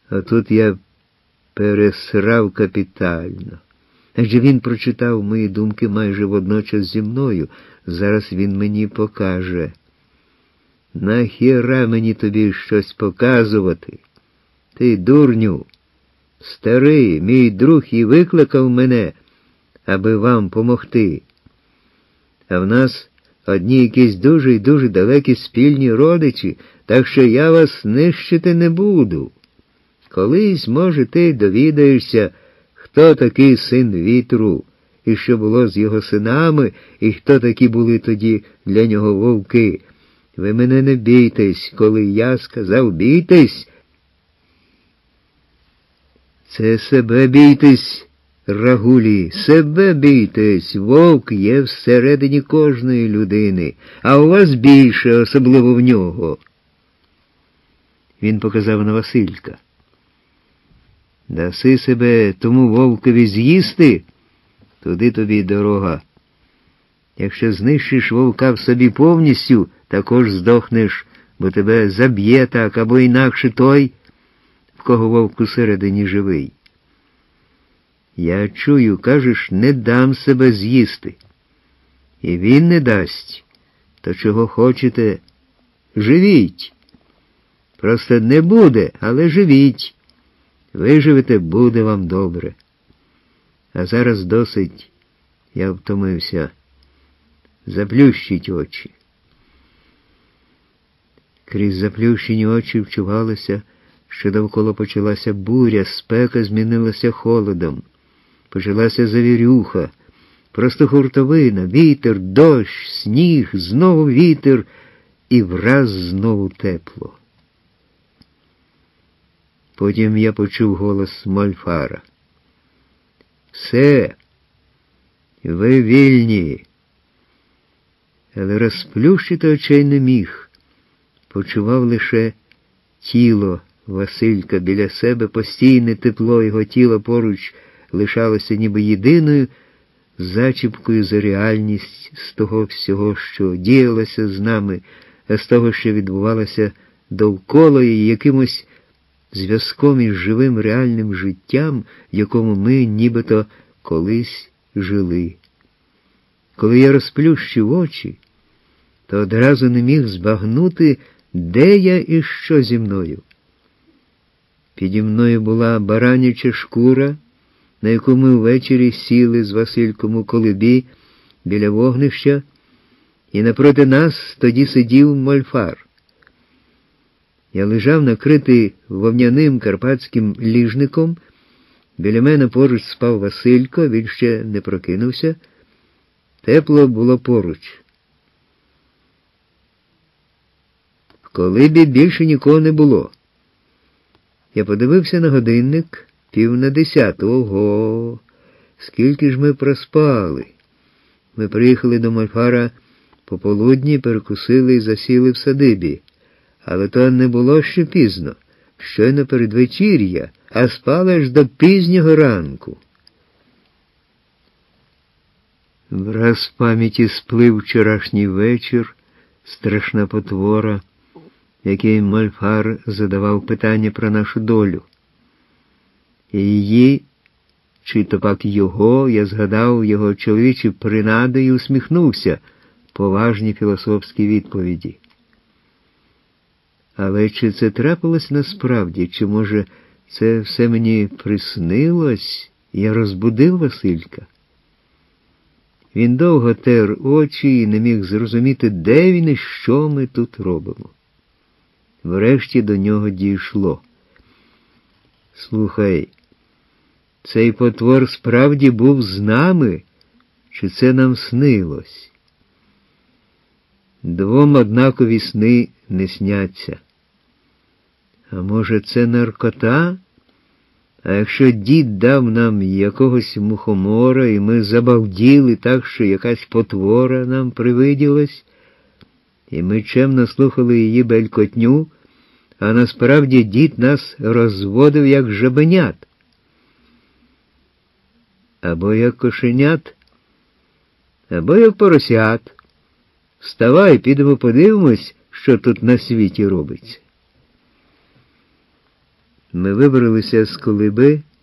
А тут я пересрав капітально. Адже він прочитав мої думки майже водночас зі мною. Зараз він мені покаже. Нахіра мені тобі щось показувати? Ти, дурню, старий, мій друг і викликав мене, аби вам помогти. А в нас одні якісь дуже й дуже далекі спільні родичі, так що я вас нищити не буду. Колись, може, ти довідаєшся, хто такий син вітру, і що було з його синами, і хто такі були тоді для нього вовки. Ви мене не бійтесь, коли я сказав бійтесь. Це себе бійтесь, рагулі, себе бійтесь. Вовк є всередині кожної людини, а у вас більше, особливо в нього. Він показав на Василька. Даси себе тому вовкові з'їсти, туди тобі дорога. Якщо знищиш вовка в собі повністю, також здохнеш, бо тебе заб'є так, або інакше той, в кого вовк усередині живий. Я чую, кажеш, не дам себе з'їсти. І він не дасть. То чого хочете, живіть. Просто не буде, але живіть. Виживете, буде вам добре. А зараз досить, я втомився. Заплющіть очі. Крізь заплющені очі вчувалося, що довкола почалася буря, спека змінилася холодом. Почалася завірюха, просто хуртовина, вітер, дощ, сніг, знову вітер і враз знову тепло. Потім я почув голос Мольфара. «Все, ви вільні!» Але розплющити очей не міг. Почував лише тіло Василька біля себе, постійне тепло його тіла поруч лишалося ніби єдиною зачіпкою за реальність з того всього, що діялося з нами, а з того, що відбувалося довкола і якимось зв'язком із живим реальним життям, в якому ми нібито колись жили. Коли я розплющив очі, то одразу не міг збагнути, де я і що зі мною. Піді мною була бараняча шкура, на яку ми ввечері сіли з Васильком у колибі біля вогнища, і напроти нас тоді сидів Мольфар. Я лежав накритий вовняним карпатським ліжником, біля мене поруч спав Василько, він ще не прокинувся, тепло було поруч. В колибі більше нікого не було. Я подивився на годинник, 9:50. Ого! Скільки ж ми проспали! Ми приїхали до Мольфара пополудні, перекусили і засіли в садибі. Але то не було ще пізно, щойно передвечір'я, а спали аж до пізнього ранку. Враз з пам'яті сплив вчорашній вечір, страшна потвора, який Мольфар задавав питання про нашу долю. І її, чи то пак його, я згадав його чоловічі принади і усміхнувся поважні філософські відповіді. Але чи це трапилось насправді, чи, може, це все мені приснилось, я розбудив Василька? Він довго тер очі і не міг зрозуміти, де він і що ми тут робимо. Врешті до нього дійшло. Слухай, цей потвор справді був з нами, чи це нам снилось? Двом однакові сни не сняться. А може, це наркота? А якщо дід дав нам якогось мухомора, і ми забавділи так, що якась потвора нам привиділась, і ми чемно слухали її белькотню, а насправді дід нас розводив як жабенят. Або як кошенят, або як поросят. Вставай, підемо подивимось, що тут на світі робиться. Ми вибралися з колиби